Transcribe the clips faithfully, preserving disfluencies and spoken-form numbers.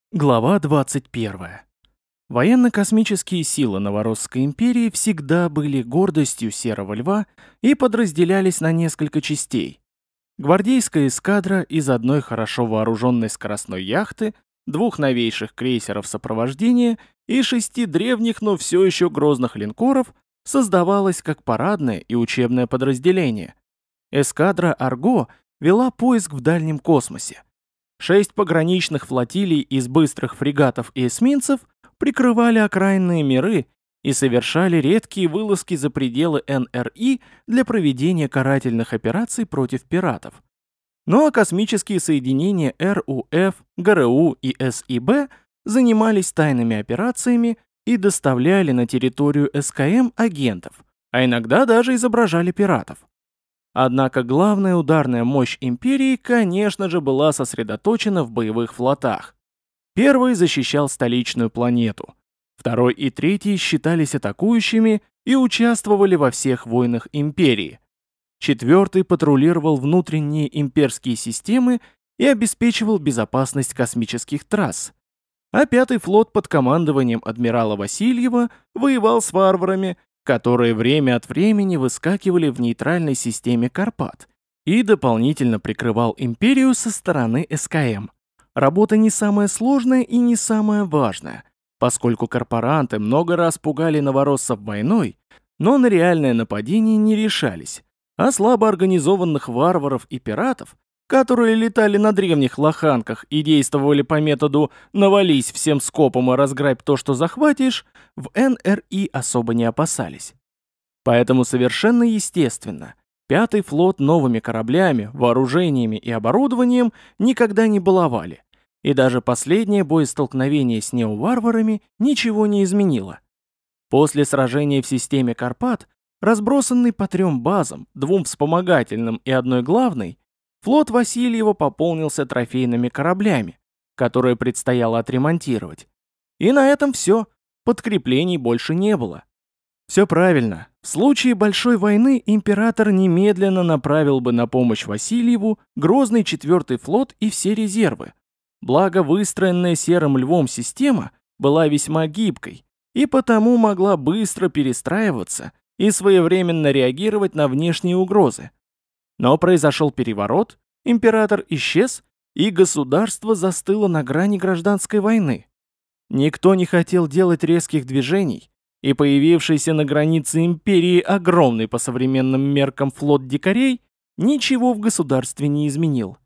Глава двадцать первая. Военно-космические силы Новоросской империи всегда были гордостью Серого Льва и подразделялись на несколько частей. Гвардейская эскадра из одной хорошо вооруженной скоростной яхты, двух новейших крейсеров сопровождения и шести древних, но все еще грозных линкоров создавалась как парадное и учебное подразделение. Эскадра «Арго» вела поиск в дальнем космосе. Шесть пограничных флотилий из быстрых фрегатов и эсминцев прикрывали окраинные миры и совершали редкие вылазки за пределы эн эр и для проведения карательных операций против пиратов. Ну а космические соединения эр у эф, гэ эр у и эс и бэ занимались тайными операциями и доставляли на территорию эс ка эм агентов, а иногда даже изображали пиратов. Однако главная ударная мощь империи, конечно же, была сосредоточена в боевых флотах. Первый защищал столичную планету. Второй и третий считались атакующими и участвовали во всех войнах империи. Четвертый патрулировал внутренние имперские системы и обеспечивал безопасность космических трасс. А пятый флот под командованием адмирала Васильева воевал с варварами, которые время от времени выскакивали в нейтральной системе Карпат, и дополнительно прикрывал империю со стороны эс ка эм. Работа не самая сложная и не самая важная, поскольку корпоранты много раз пугали новороссов войной, но на реальное нападение не решались, а слабо организованных варваров и пиратов, которые летали на древних лоханках и действовали по методу «навались всем скопом и разграбь то, что захватишь», в эн эр и особо не опасались. Поэтому совершенно естественно, пятый флот новыми кораблями, вооружениями и оборудованием никогда не баловали, и даже последнее боестолкновение с неоварварами ничего не изменило. После сражения в системе Карпат, разбросанный по трем базам, двум вспомогательным и одной главной, флот Васильева пополнился трофейными кораблями, которые предстояло отремонтировать. И на этом все, подкреплений больше не было. Все правильно, в случае большой войны император немедленно направил бы на помощь Васильеву Грозный четвертый флот и все резервы. Благо выстроенная Серым Львом система была весьма гибкой и потому могла быстро перестраиваться и своевременно реагировать на внешние угрозы. Но произошел переворот, император исчез, и государство застыло на грани гражданской войны. Никто не хотел делать резких движений, и появившийся на границе империи огромный по современным меркам флот дикарей ничего в государстве не изменил.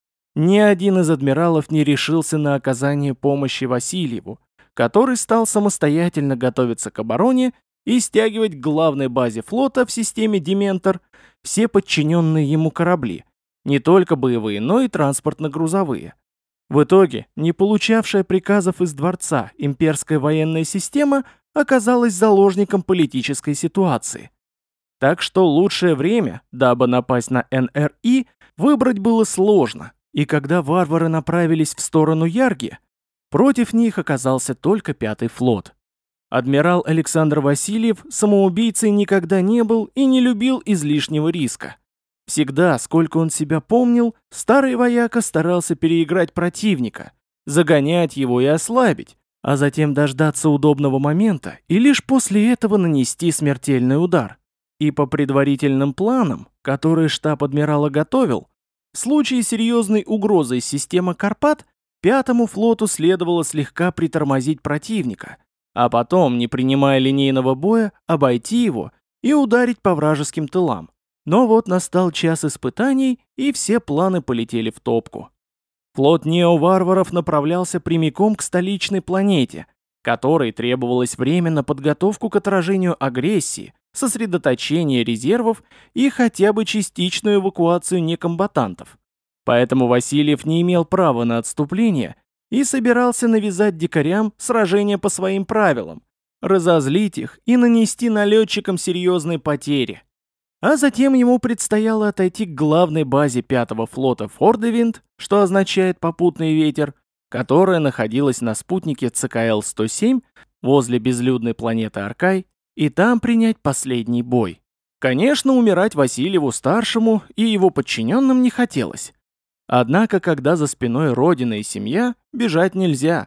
Ни один из адмиралов не решился на оказание помощи Васильеву, который стал самостоятельно готовиться к обороне и стягивать к главной базе флота в системе Дементор все подчиненные ему корабли, не только боевые, но и транспортно-грузовые. В итоге, не получавшая приказов из дворца имперская военная система оказалась заложником политической ситуации. Так что лучшее время, дабы напасть на эн эр и, выбрать было сложно, и когда варвары направились в сторону Ярги, против них оказался только пятый флот. Адмирал Александр Васильев самоубийцей никогда не был и не любил излишнего риска. Всегда, сколько он себя помнил, старый вояка старался переиграть противника, загонять его и ослабить, а затем дождаться удобного момента и лишь после этого нанести смертельный удар. И по предварительным планам, которые штаб адмирала готовил, в случае серьезной угрозы из системы Карпат, пятому флоту следовало слегка притормозить противника, а потом, не принимая линейного боя, обойти его и ударить по вражеским тылам. Но вот настал час испытаний, и все планы полетели в топку. Флот неоварваров направлялся прямиком к столичной планете, которой требовалось время на подготовку к отражению агрессии, сосредоточение резервов и хотя бы частичную эвакуацию некомбатантов. Поэтому Васильев не имел права на отступление и собирался навязать дикарям сражение по своим правилам, разозлить их и нанести налетчикам серьезные потери. А затем ему предстояло отойти к главной базе пятого флота Фордевинд, что означает «попутный ветер», которая находилась на спутнике цэ ка эл сто семь возле безлюдной планеты Аркай, и там принять последний бой. Конечно, умирать Васильеву-старшему и его подчиненным не хотелось. Однако, когда за спиной родина и семья, бежать нельзя.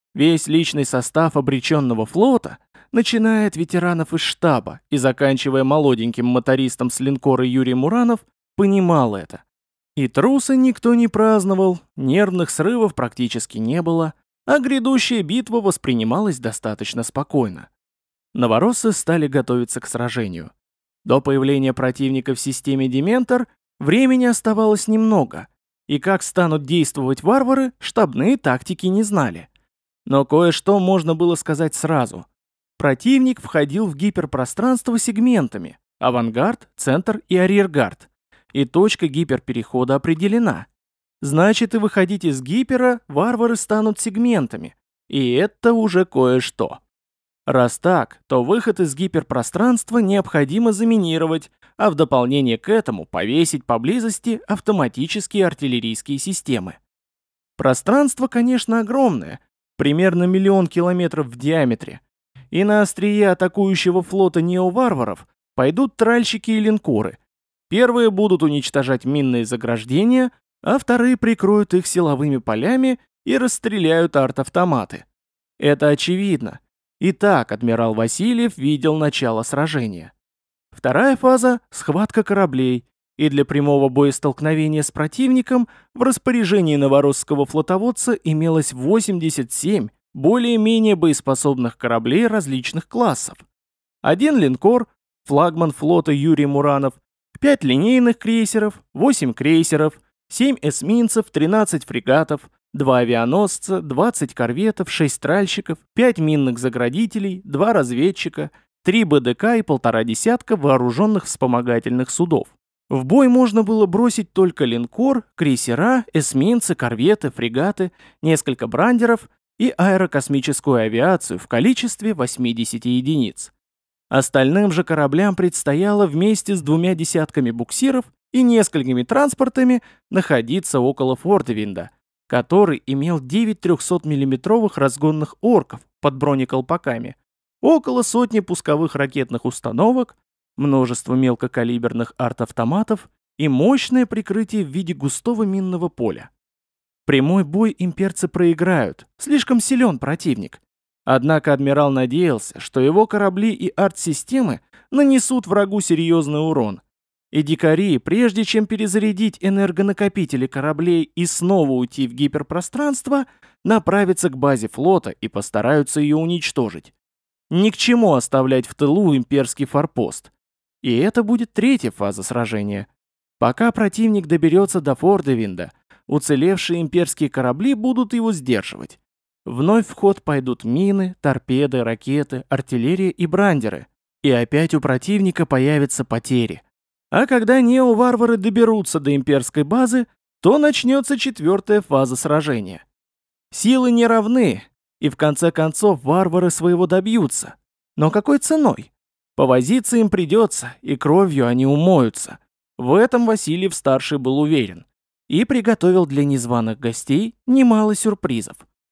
Весь личный состав обреченного флота, начиная от ветеранов из штаба и заканчивая молоденьким мотористом с линкора Юрием Уранов, понимал это. И трусы никто не праздновал, нервных срывов практически не было, а грядущая битва воспринималась достаточно спокойно. Новороссы стали готовиться к сражению. До появления противника в системе Дементор времени оставалось немного, и как станут действовать варвары, штабные тактики не знали. Но кое-что можно было сказать сразу. Противник входил в гиперпространство сегментами: авангард, центр и арьергард. И точка гиперперехода определена. Значит, и выходить из гипера варвары станут сегментами. И это уже кое-что. Раз так, то выход из гиперпространства необходимо заминировать, а в дополнение к этому повесить поблизости автоматические артиллерийские системы. Пространство, конечно, огромное, примерно миллион километров в диаметре. И на острие атакующего флота неоварваров пойдут тральщики и линкоры. Первые будут уничтожать минные заграждения, а вторые прикроют их силовыми полями и расстреляют арт-автоматы. Это очевидно. И так адмирал Васильев видел начало сражения. Вторая фаза — схватка кораблей, и для прямого боестолкновения с противником в распоряжении новоросского флотоводца имелось восемьдесят семь более-менее боеспособных кораблей различных классов. Один линкор, флагман флота Юрий Муранов, пять линейных крейсеров, восемь крейсеров, семь эсминцев, тринадцать фрегатов, два авианосца, двадцать корветов, шесть тральщиков, пять минных заградителей, два разведчика, три БДК и полтора десятка вооруженных вспомогательных судов. В бой можно было бросить только линкор, крейсера, эсминцы, корветы, фрегаты, несколько брандеров и аэрокосмическую авиацию в количестве восьмидесяти единиц. Остальным же кораблям предстояло вместе с двумя десятками буксиров и несколькими транспортами находиться около Фордевинда, который имел девять трехсотмиллиметровых разгонных орков под бронеколпаками, около сотни пусковых ракетных установок, множество мелкокалиберных арт-автоматов и мощное прикрытие в виде густого минного поля. Прямой бой имперцы проиграют, слишком силен противник. Однако адмирал надеялся, что его корабли и арт-системы нанесут врагу серьезный урон. И дикари, прежде чем перезарядить энергонакопители кораблей и снова уйти в гиперпространство, направятся к базе флота и постараются ее уничтожить. Ни к чему оставлять в тылу имперский форпост. И это будет третья фаза сражения. Пока противник доберется до Фордевинда, уцелевшие имперские корабли будут его сдерживать. Вновь в ход пойдут мины, торпеды, ракеты, артиллерия и брандеры. И опять у противника появятся потери. А когда нео-варвары доберутся до имперской базы, то начнется четвертая фаза сражения. Силы не равны, и в конце концов варвары своего добьются. Но какой ценой? Повозиться им придется, и кровью они умоются. В этом Васильев-старший был уверен. И приготовил для незваных гостей немало сюрпризов.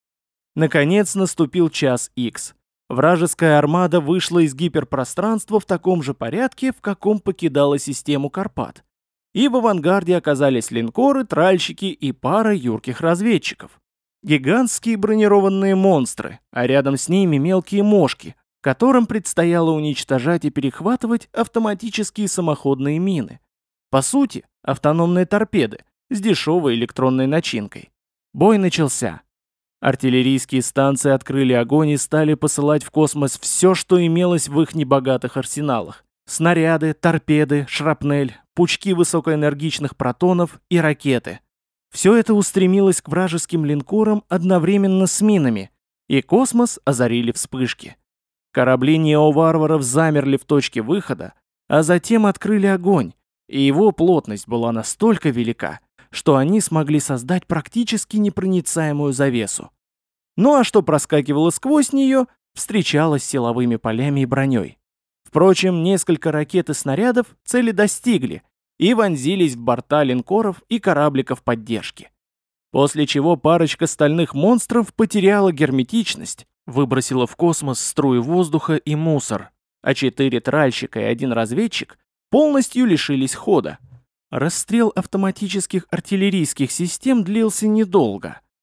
Наконец наступил час икс. Вражеская армада вышла из гиперпространства в таком же порядке, в каком покидала систему Карпат. И в авангарде оказались линкоры, тральщики и пара юрких разведчиков. Гигантские бронированные монстры, а рядом с ними мелкие мошки, которым предстояло уничтожать и перехватывать автоматические самоходные мины. По сути, автономные торпеды с дешевой электронной начинкой. Бой начался. Артиллерийские станции открыли огонь и стали посылать в космос все, что имелось в их небогатых арсеналах. Снаряды, торпеды, шрапнель, пучки высокоэнергичных протонов и ракеты. Все это устремилось к вражеским линкорам одновременно с минами, и космос озарили вспышки. Корабли неоварваров замерли в точке выхода, а затем открыли огонь, и его плотность была настолько велика, что они смогли создать практически непроницаемую завесу. Ну а что проскакивало сквозь нее, встречалось силовыми полями и броней. Впрочем, несколько ракет и снарядов цели достигли и вонзились в борта линкоров и корабликов поддержки. После чего парочка стальных монстров потеряла герметичность, выбросила в космос струи воздуха и мусор, а четыре тральщика и один разведчик полностью лишились хода. Расстрел автоматических артиллерийских систем длился недолго.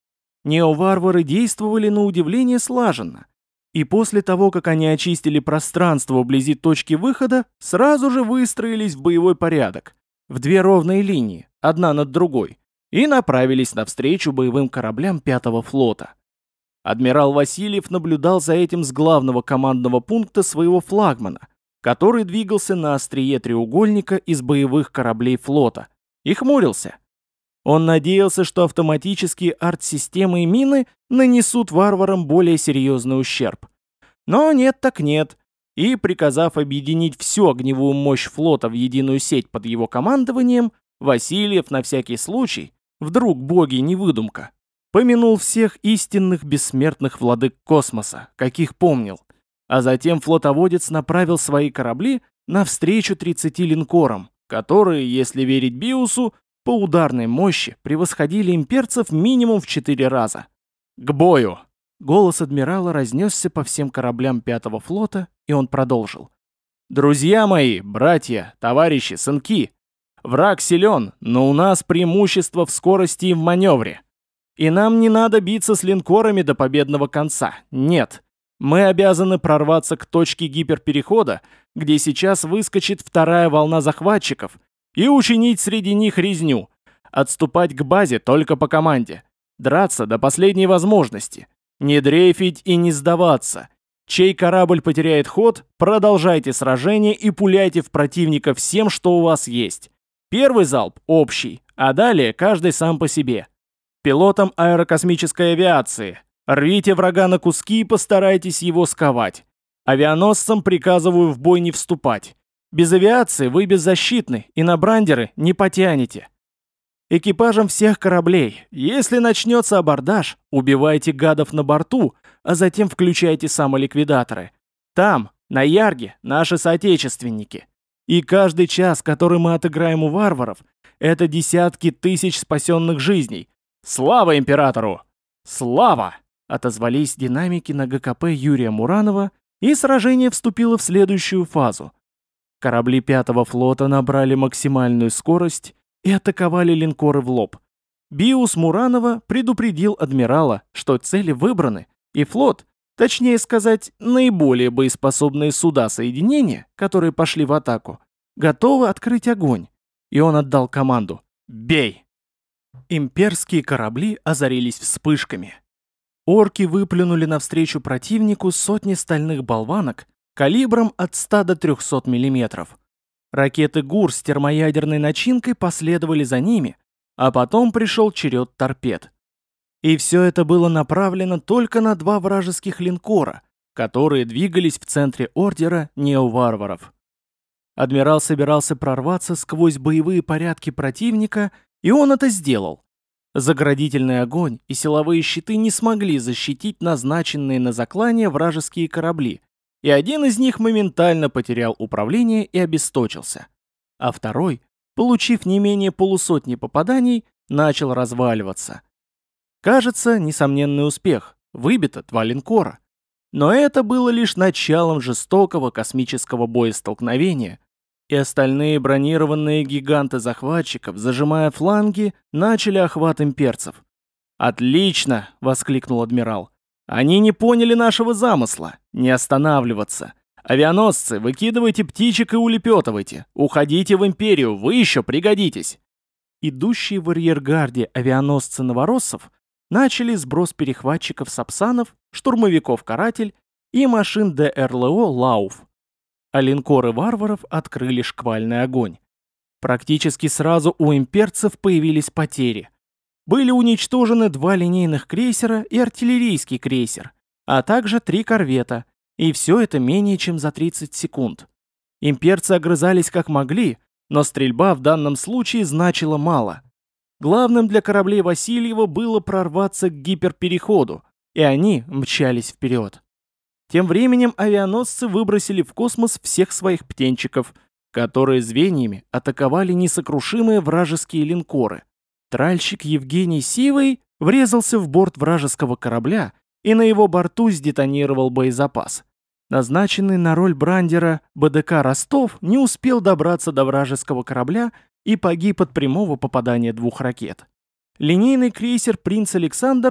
Неоварвары действовали на удивление слаженно. И после того, как они очистили пространство вблизи точки выхода, сразу же выстроились в боевой порядок, в две ровные линии, одна над другой, и направились навстречу боевым кораблям пятого флота. Адмирал Васильев наблюдал за этим с главного командного пункта своего флагмана, который двигался на острие треугольника из боевых кораблей флота, и хмурился. Он надеялся, что автоматические арт-системы и мины нанесут варварам более серьезный ущерб. Но нет так нет, и, приказав объединить всю огневую мощь флота в единую сеть под его командованием, Васильев на всякий случай, вдруг боги не выдумка, помянул всех истинных бессмертных владык космоса, каких помнил, а затем флотоводец направил свои корабли навстречу тридцати линкорам, которые, если верить Биусу, по ударной мощи превосходили имперцев минимум в четыре раза. «К бою!» Голос адмирала разнесся по всем кораблям пятого флота, и он продолжил. «Друзья мои, братья, товарищи, сынки, враг силен, но у нас преимущество в скорости и в маневре. И нам не надо биться с линкорами до победного конца, нет. Мы обязаны прорваться к точке гиперперехода, где сейчас выскочит вторая волна захватчиков, и учинить среди них резню. Отступать к базе только по команде. Драться до последней возможности. Не дрейфить и не сдаваться. Чей корабль потеряет ход, продолжайте сражение и пуляйте в противника всем, что у вас есть. Первый залп общий, а далее каждый сам по себе. Пилотам аэрокосмической авиации. Рвите врага на куски и постарайтесь его сковать. Авианосцам приказываю в бой не вступать. Без авиации вы беззащитны и на брандеры не потянете. Экипажам всех кораблей, если начнется абордаж, убивайте гадов на борту, а затем включайте самоликвидаторы. Там, на Ярге, наши соотечественники. И каждый час, который мы отыграем у варваров, это десятки тысяч спасенных жизней. Слава императору! Слава! Отозвались динамики на ГКП Юрия Муранова, и сражение вступило в следующую фазу. Корабли пятого флота набрали максимальную скорость и атаковали линкоры в лоб. Биус Муранова предупредил адмирала, что цели выбраны, и флот, точнее сказать, наиболее боеспособные суда соединения, которые пошли в атаку, готовы открыть огонь, и он отдал команду «Бей!». Имперские корабли озарились вспышками. Орки выплюнули навстречу противнику сотни стальных болванок, калибром от ста до трехсот миллиметров. Ракеты ГУР с термоядерной начинкой последовали за ними, а потом пришел черед торпед. И все это было направлено только на два вражеских линкора, которые двигались в центре ордера неоварваров. Адмирал собирался прорваться сквозь боевые порядки противника, и он это сделал. Заградительный огонь и силовые щиты не смогли защитить назначенные на заклание вражеские корабли, и один из них моментально потерял управление и обесточился. А второй, получив не менее полусотни попаданий, начал разваливаться. Кажется, несомненный успех. Выбито два линкора. Но это было лишь началом жестокого космического боестолкновения, и остальные бронированные гиганты захватчиков, зажимая фланги, начали охват имперцев. «Отлично!» — воскликнул адмирал. «Они не поняли нашего замысла. Не останавливаться. Авианосцы, выкидывайте птичек и улепетывайте. Уходите в империю, вы еще пригодитесь». Идущие в арьергарде авианосцы новороссов начали сброс перехватчиков «Сапсанов», штурмовиков «Каратель» и машин ДРЛО «Лауф». А линкоры варваров открыли шквальный огонь. Практически сразу у имперцев появились потери. Были уничтожены два линейных крейсера и артиллерийский крейсер, а также три корвета, и все это менее чем за тридцать секунд. Имперцы огрызались как могли, но стрельба в данном случае значила мало. Главным для кораблей Васильева было прорваться к гиперпереходу, и они мчались вперед. Тем временем авианосцы выбросили в космос всех своих птенчиков, которые звеньями атаковали несокрушимые вражеские линкоры. Тральщик Евгений Сивый врезался в борт вражеского корабля, и на его борту сдетонировал боезапас. Назначенный на роль брандера БДК «Ростов» не успел добраться до вражеского корабля и погиб от прямого попадания двух ракет. Линейный крейсер «Принц Александр»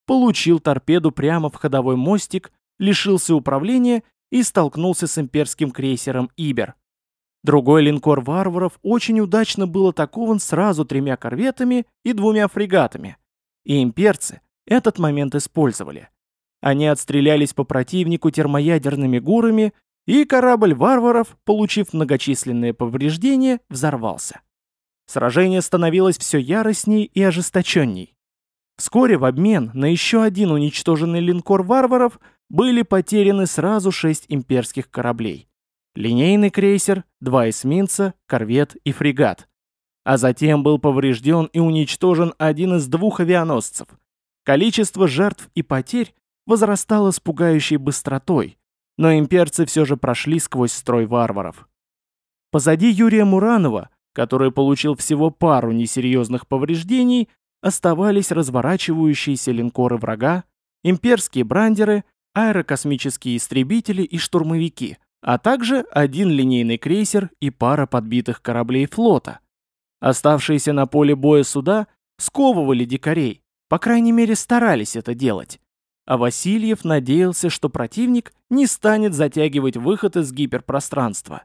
получил торпеду прямо в ходовой мостик, лишился управления и столкнулся с имперским крейсером «Ибер». Другой линкор варваров очень удачно был атакован сразу тремя корветами и двумя фрегатами, и имперцы этот момент использовали. Они отстрелялись по противнику термоядерными гурами, и корабль варваров, получив многочисленные повреждения, взорвался. Сражение становилось все яростней и ожесточенней. Вскоре в обмен на еще один уничтоженный линкор варваров были потеряны сразу шесть имперских кораблей. Линейный крейсер, два эсминца, корвет и фрегат. А затем был поврежден и уничтожен один из двух авианосцев. Количество жертв и потерь возрастало с пугающей быстротой, но имперцы все же прошли сквозь строй варваров. Позади Юрия Муранова, который получил всего пару несерьезных повреждений, оставались разворачивающиеся линкоры врага, имперские брандеры, аэрокосмические истребители и штурмовики, а также один линейный крейсер и пара подбитых кораблей флота. Оставшиеся на поле боя суда сковывали дикарей, по крайней мере старались это делать. А Васильев надеялся, что противник не станет затягивать выход из гиперпространства.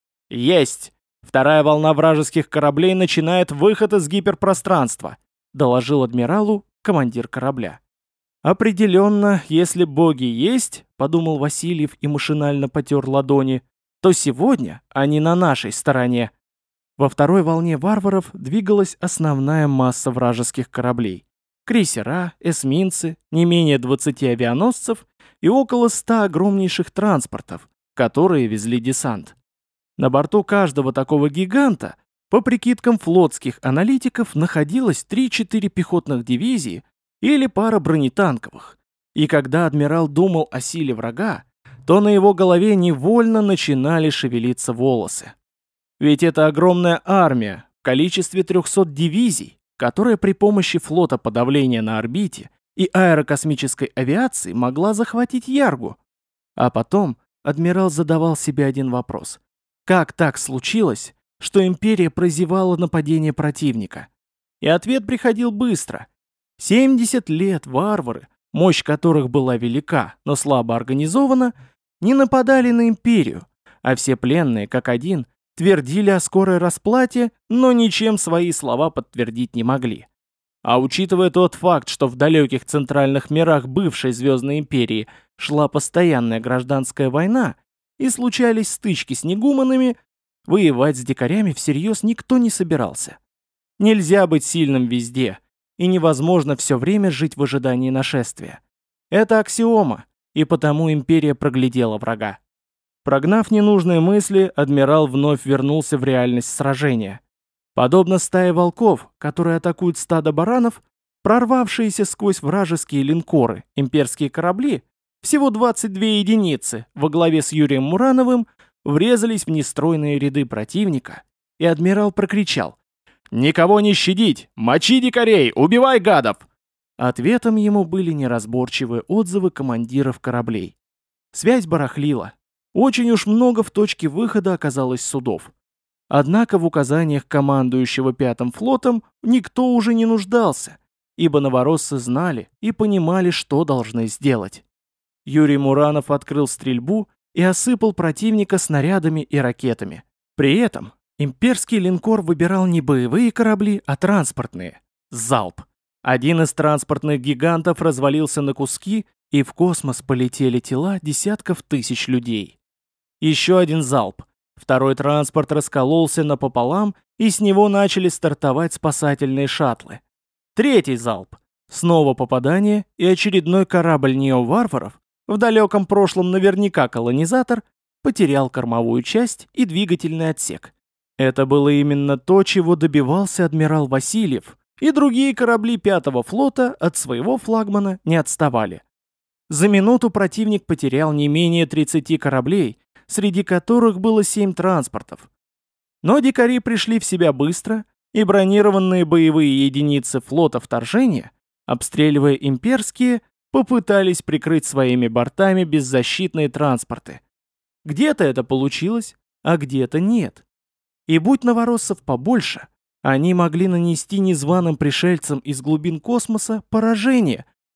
«Есть! Вторая волна вражеских кораблей начинает выход из гиперпространства», доложил адмиралу командир корабля. «Определенно, если боги есть, — подумал Васильев и машинально потер ладони, — то сегодня они на нашей стороне». Во второй волне варваров двигалась основная масса вражеских кораблей. Крейсера, эсминцы, не менее двадцати авианосцев и около ста огромнейших транспортов, которые везли десант. На борту каждого такого гиганта, по прикидкам флотских аналитиков, находилось три-четыре пехотных дивизии или пара бронетанковых. И когда адмирал думал о силе врага, то на его голове невольно начинали шевелиться волосы. Ведь это огромная армия в количестве трехсот дивизий, которая при помощи флота подавления на орбите и аэрокосмической авиации могла захватить Яргу. А потом адмирал задавал себе один вопрос. Как так случилось, что империя прозевала нападение противника? И ответ приходил быстро. семьдесят лет варвары, мощь которых была велика, но слабо организована, не нападали на империю, а все пленные, как один, твердили о скорой расплате, но ничем свои слова подтвердить не могли. А учитывая тот факт, что в далеких центральных мирах бывшей Звездной империи шла постоянная гражданская война и случались стычки с негуманами, воевать с дикарями всерьез никто не собирался. Нельзя быть сильным везде, и невозможно все время жить в ожидании нашествия. Это аксиома, и потому империя проглядела врага. Прогнав ненужные мысли, адмирал вновь вернулся в реальность сражения. Подобно стае волков, которые атакуют стадо баранов, прорвавшиеся сквозь вражеские линкоры, имперские корабли, всего двадцать две единицы, во главе с Юрием Мурановым, врезались в нестройные ряды противника, и адмирал прокричал: «Никого не щадить! Мочи дикарей! Убивай гадов!» Ответом ему были неразборчивые отзывы командиров кораблей. Связь барахлила. Очень уж много в точке выхода оказалось судов. Однако в указаниях командующего Пятым флотом никто уже не нуждался, ибо новороссы знали и понимали, что должны сделать. Юрий Муранов открыл стрельбу и осыпал противника снарядами и ракетами. При этом имперский линкор выбирал не боевые корабли, а транспортные. Залп. Один из транспортных гигантов развалился на куски, и в космос полетели тела десятков тысяч людей. Еще один залп. Второй транспорт раскололся напополам, и с него начали стартовать спасательные шаттлы. Третий залп. Снова попадание, и очередной корабль неоварваров, в далеком прошлом наверняка колонизатор, потерял кормовую часть и двигательный отсек. Это было именно то, чего добивался адмирал Васильев, и другие корабли Пятого флота от своего флагмана не отставали. За минуту противник потерял не менее тридцати кораблей, среди которых было семь транспортов. Но дикари пришли в себя быстро, и бронированные боевые единицы флота вторжения, обстреливая имперские, попытались прикрыть своими бортами беззащитные транспорты. Где-то это получилось, а где-то нет. И будь новороссов побольше, они могли нанести незваным пришельцам из глубин космоса поражение,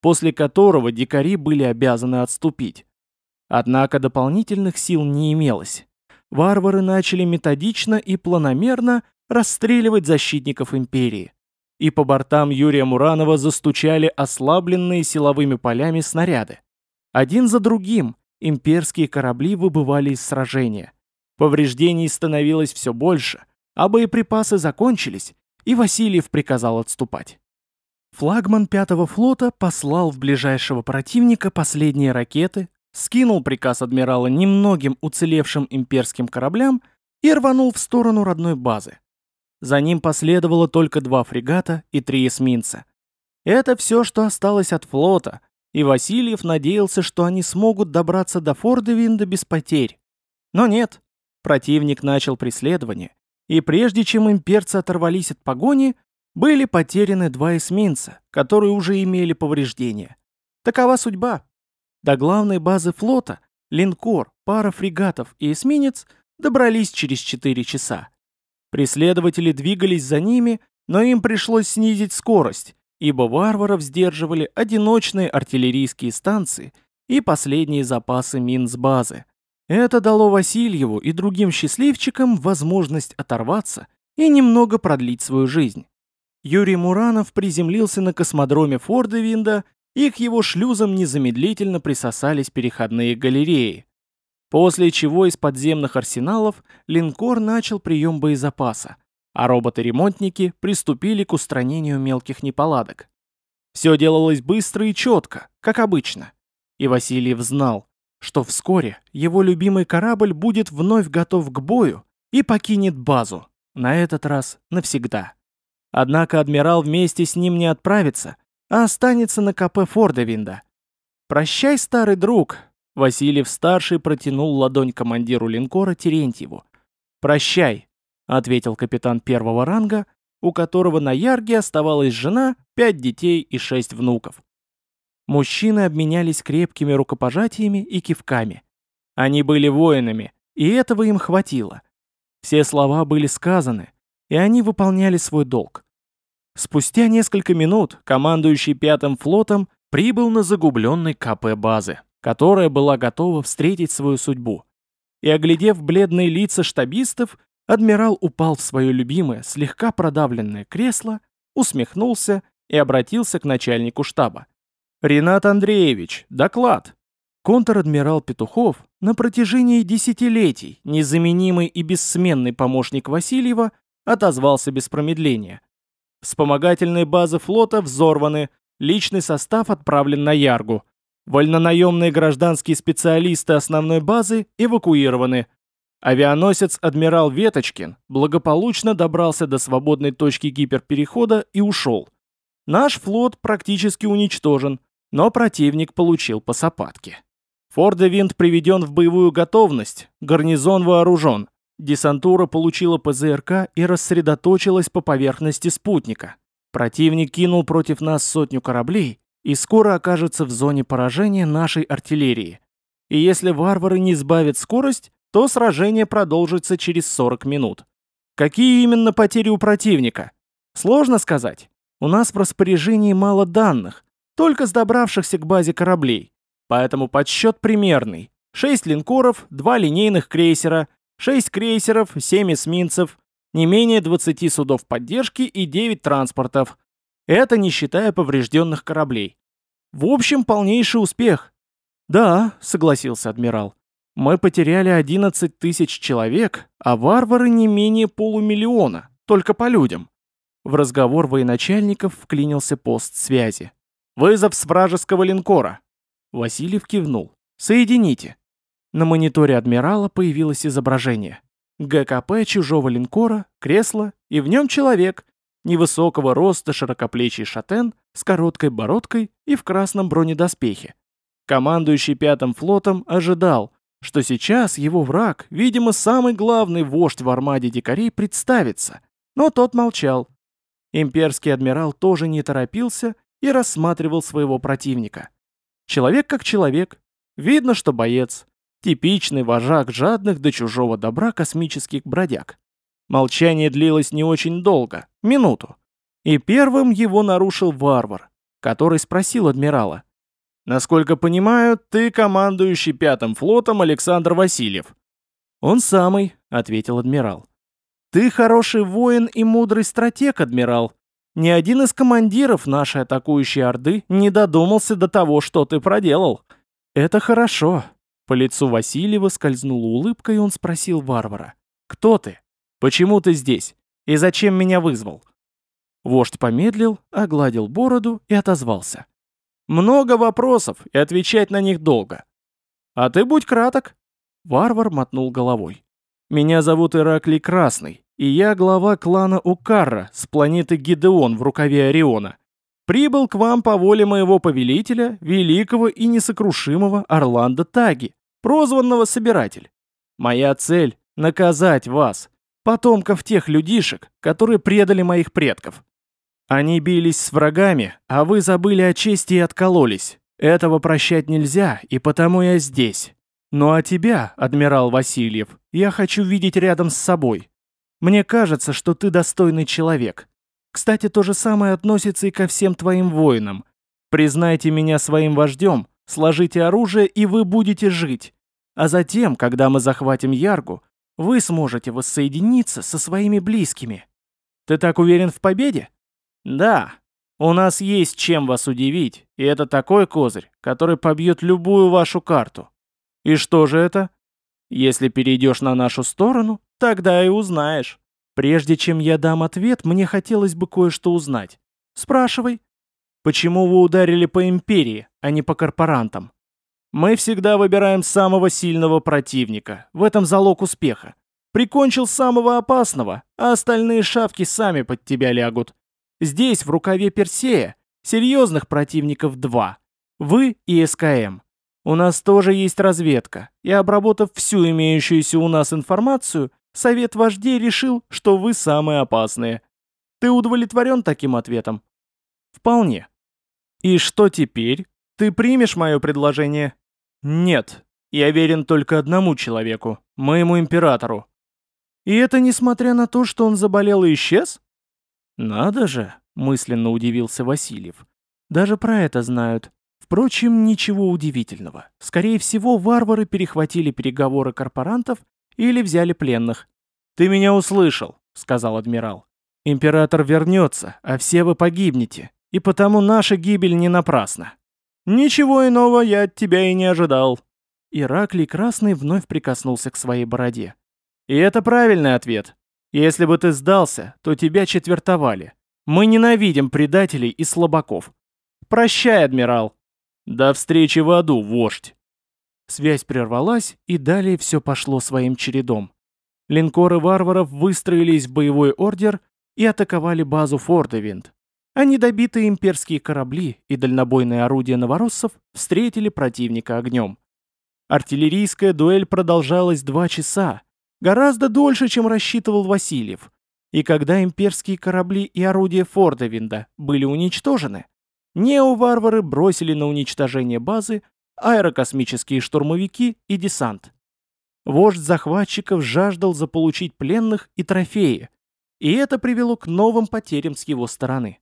после которого дикари были обязаны отступить. Однако дополнительных сил не имелось. Варвары начали методично и планомерно расстреливать защитников империи. И по бортам Юрия Муранова застучали ослабленные силовыми полями снаряды. Один за другим имперские корабли выбывали из сражения. Повреждений становилось все больше, а боеприпасы закончились, и Васильев приказал отступать. Флагман пятого флота послал в ближайшего противника последние ракеты, скинул приказ адмирала немногим уцелевшим имперским кораблям и рванул в сторону родной базы. За ним последовало только два фрегата и три эсминца. Это все, что осталось от флота, и Васильев надеялся, что они смогут добраться до Фордевинда без потерь. Но нет, противник начал преследование, и прежде чем имперцы оторвались от погони, были потеряны два эсминца, которые уже имели повреждения. Такова судьба. До главной базы флота линкор, пара фрегатов и эсминец добрались через четыре часа. Преследователи двигались за ними, но им пришлось снизить скорость, ибо варваров сдерживали одиночные артиллерийские станции и последние запасы мин с базы. Это дало Васильеву и другим счастливчикам возможность оторваться и немного продлить свою жизнь. Юрий Муранов приземлился на космодроме Фордевинда, и к его шлюзам незамедлительно присосались переходные галереи. После чего из подземных арсеналов линкор начал прием боезапаса, а роботы-ремонтники приступили к устранению мелких неполадок. Все делалось быстро и четко, как обычно. И Васильев знал, что вскоре его любимый корабль будет вновь готов к бою и покинет базу, на этот раз навсегда. Однако адмирал вместе с ним не отправится, а останется на КП Фордевинда. «Прощай, старый друг!» Васильев-старший протянул ладонь командиру линкора Терентьеву. «Прощай», — ответил капитан первого ранга, у которого на Ярге оставалась жена, пять детей и шесть внуков. Мужчины обменялись крепкими рукопожатиями и кивками. Они были воинами, и этого им хватило. Все слова были сказаны, и они выполняли свой долг. Спустя несколько минут командующий пятым флотом прибыл на загубленный КП базы, которая была готова встретить свою судьбу. И, оглядев бледные лица штабистов, адмирал упал в свое любимое, слегка продавленное кресло, усмехнулся и обратился к начальнику штаба. «Ренат Андреевич, доклад!» Контр-адмирал Петухов, на протяжении десятилетий незаменимый и бессменный помощник Васильева, отозвался без промедления. Вспомогательные базы флота взорваны, личный состав отправлен на Яргу. Вольнонаемные гражданские специалисты основной базы эвакуированы. Авианосец «Адмирал Веточкин» благополучно добрался до свободной точки гиперперехода и ушел. Наш флот практически уничтожен, но противник получил по сапатке. Фордевинд приведен в боевую готовность, гарнизон вооружен. Десантура получила ПЗРК и рассредоточилась по поверхности спутника. Противник кинул против нас сотню кораблей и скоро окажется в зоне поражения нашей артиллерии. И если варвары не сбавят скорость, то сражение продолжится через сорок минут. Какие именно потери у противника? Сложно сказать. У нас в распоряжении мало данных, только с добравшихся к базе кораблей. Поэтому подсчет примерный. шесть линкоров, два линейных крейсера, шесть крейсеров, семь эсминцев, не менее двадцати судов поддержки и девять транспортов. Это не считая поврежденных кораблей. В общем, полнейший успех. Да, согласился адмирал. Мы потеряли одиннадцать тысяч человек, а варвары не менее полумиллиона, только по людям. В разговор военачальников вклинился пост связи. «Вызов с вражеского линкора». Васильев кивнул. «Соедините». На мониторе адмирала появилось изображение. ГКП чужого линкора, кресло, и в нем человек, невысокого роста широкоплечий шатен с короткой бородкой и в красном бронедоспехе. Командующий пятым флотом ожидал, что сейчас его враг, видимо, самый главный вождь в армаде дикарей, представится, но тот молчал. Имперский адмирал тоже не торопился и рассматривал своего противника. Человек как человек, видно, что боец, типичный вожак жадных до чужого добра космических бродяг. Молчание длилось не очень долго, минуту. И первым его нарушил варвар, который спросил адмирала. «Насколько понимаю, ты командующий пятым флотом Александр Васильев». «Он самый», — ответил адмирал. «Ты хороший воин и мудрый стратег, адмирал. Ни один из командиров нашей атакующей орды не додумался до того, что ты проделал». «Это хорошо». По лицу Васильева скользнула улыбка, и он спросил варвара. «Кто ты? Почему ты здесь? И зачем меня вызвал?» Вождь помедлил, огладил бороду и отозвался. «Много вопросов, и отвечать на них долго. А ты будь краток». Варвар мотнул головой. «Меня зовут Ираклий Красный, и я глава клана Укарра с планеты Гидеон в рукаве Ориона. Прибыл к вам по воле моего повелителя, великого и несокрушимого Орландо Таги, прозванного Собиратель. Моя цель — наказать вас, потомков тех людишек, которые предали моих предков. Они бились с врагами, а вы забыли о чести и откололись. Этого прощать нельзя, и потому я здесь. Ну а тебя, адмирал Васильев, я хочу видеть рядом с собой. Мне кажется, что ты достойный человек. Кстати, то же самое относится и ко всем твоим воинам. Признайте меня своим вождем, сложите оружие, и вы будете жить. А затем, когда мы захватим Яргу, вы сможете воссоединиться со своими близкими. Ты так уверен в победе? Да. У нас есть чем вас удивить, и это такой козырь, который побьет любую вашу карту. И что же это? Если перейдешь на нашу сторону, тогда и узнаешь. Прежде чем я дам ответ, мне хотелось бы кое-что узнать. Спрашивай. Почему вы ударили по империи, а не по корпорантам? Мы всегда выбираем самого сильного противника. В этом залог успеха. Прикончил самого опасного, а остальные шавки сами под тебя лягут. Здесь, в рукаве Персея, серьезных противников два. Вы и СКМ. У нас тоже есть разведка, и обработав всю имеющуюся у нас информацию, Совет вождей решил, что вы самые опасные. Ты удовлетворен таким ответом? Вполне. И что теперь? Ты примешь мое предложение? Нет. Я верен только одному человеку, моему императору. И это несмотря на то, что он заболел и исчез? Надо же, мысленно удивился Васильев. Даже про это знают. Впрочем, ничего удивительного. Скорее всего, варвары перехватили переговоры корпорантов или взяли пленных. «Ты меня услышал», — сказал адмирал. «Император вернется, а все вы погибнете, и потому наша гибель не напрасна». «Ничего иного я от тебя и не ожидал». Ираклий Красный вновь прикоснулся к своей бороде. «И это правильный ответ. Если бы ты сдался, то тебя четвертовали. Мы ненавидим предателей и слабаков. Прощай, адмирал». «До встречи в аду, вождь». Связь прервалась, и далее все пошло своим чередом. Линкоры варваров выстроились в боевой ордер и атаковали базу Фордевинд. А недобитые имперские корабли и дальнобойные орудия новороссов встретили противника огнем. Артиллерийская дуэль продолжалась два часа, гораздо дольше, чем рассчитывал Васильев. И когда имперские корабли и орудия Фордевинда были уничтожены, нео-варвары бросили на уничтожение базы аэрокосмические штурмовики и десант. Вождь захватчиков жаждал заполучить пленных и трофеи, и это привело к новым потерям с его стороны.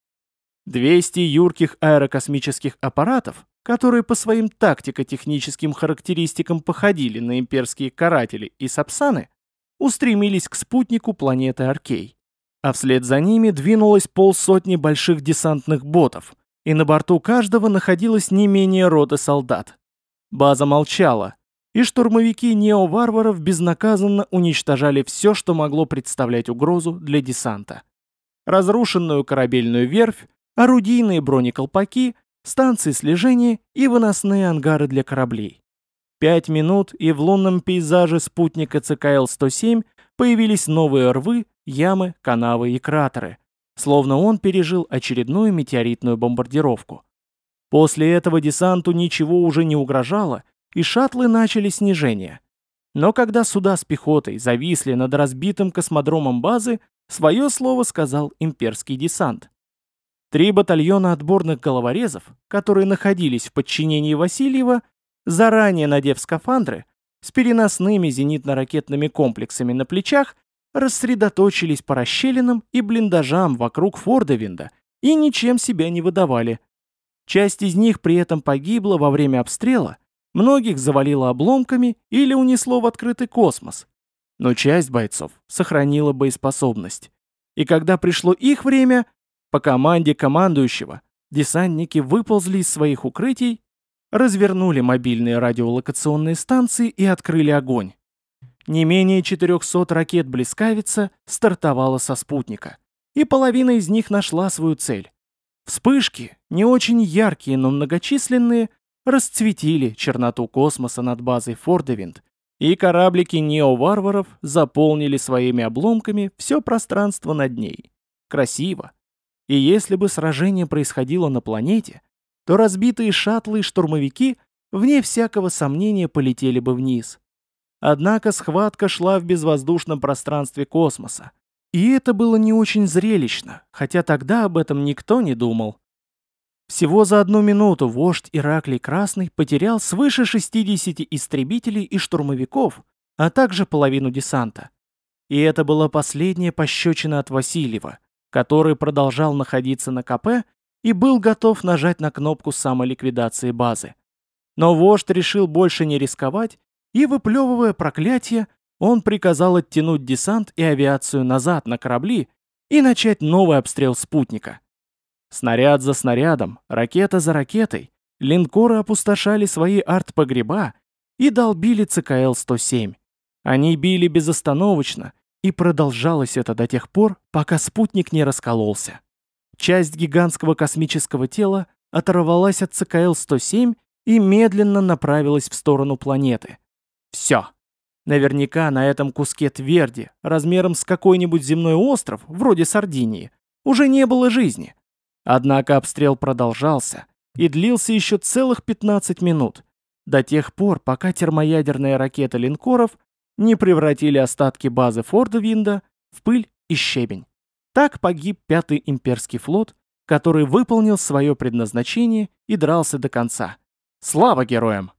двести юрких аэрокосмических аппаратов, которые по своим тактико-техническим характеристикам походили на имперские каратели и сапсаны, устремились к спутнику планеты Аркей. А вслед за ними двинулось полсотни больших десантных ботов, и на борту каждого находилось не менее роты солдат. База молчала, и штурмовики нео-варваров безнаказанно уничтожали все, что могло представлять угрозу для десанта. Разрушенную корабельную верфь, орудийные бронеколпаки, станции слежения и выносные ангары для кораблей. Пять минут, и в лунном пейзаже спутника Цэ Ка Эл сто семь появились новые рвы, ямы, канавы и кратеры, словно он пережил очередную метеоритную бомбардировку. После этого десанту ничего уже не угрожало, и шаттлы начали снижение. Но когда суда с пехотой зависли над разбитым космодромом базы, свое слово сказал имперский десант. Три батальона отборных головорезов, которые находились в подчинении Васильева, заранее надев скафандры, с переносными зенитно-ракетными комплексами на плечах, рассредоточились по расщелинам и блиндажам вокруг Фордевинда и ничем себя не выдавали, Часть из них при этом погибла во время обстрела, многих завалило обломками или унесло в открытый космос. Но часть бойцов сохранила боеспособность. И когда пришло их время, по команде командующего десантники выползли из своих укрытий, развернули мобильные радиолокационные станции и открыли огонь. Не менее четырехсот ракет «Блискавица» стартовало со спутника, и половина из них нашла свою цель. Вспышки, не очень яркие, но многочисленные, расцветили черноту космоса над базой Фордевинд, и кораблики нео-варваров заполнили своими обломками все пространство над ней. Красиво. И если бы сражение происходило на планете, то разбитые шаттлы и штурмовики, вне всякого сомнения, полетели бы вниз. Однако схватка шла в безвоздушном пространстве космоса. И это было не очень зрелищно, хотя тогда об этом никто не думал. Всего за одну минуту вождь Ираклий Красный потерял свыше шестидесяти истребителей и штурмовиков, а также половину десанта. И это была последняя пощечина от Васильева, который продолжал находиться на КП и был готов нажать на кнопку самоликвидации базы. Но вождь решил больше не рисковать, и, выплевывая проклятие, он приказал оттянуть десант и авиацию назад на корабли и начать новый обстрел спутника. Снаряд за снарядом, ракета за ракетой, линкоры опустошали свои артпогреба и долбили Цэ Ка Эл сто семь. Они били безостановочно, и продолжалось это до тех пор, пока спутник не раскололся. Часть гигантского космического тела оторвалась от Цэ Ка Эл сто семь и медленно направилась в сторону планеты. Все. Наверняка на этом куске тверди, размером с какой-нибудь земной остров, вроде Сардинии, уже не было жизни. Однако обстрел продолжался и длился еще целых пятнадцать минут, до тех пор, пока термоядерные ракеты линкоров не превратили остатки базы Фордевинда в пыль и щебень. Так погиб Пятый имперский флот, который выполнил свое предназначение и дрался до конца. Слава героям!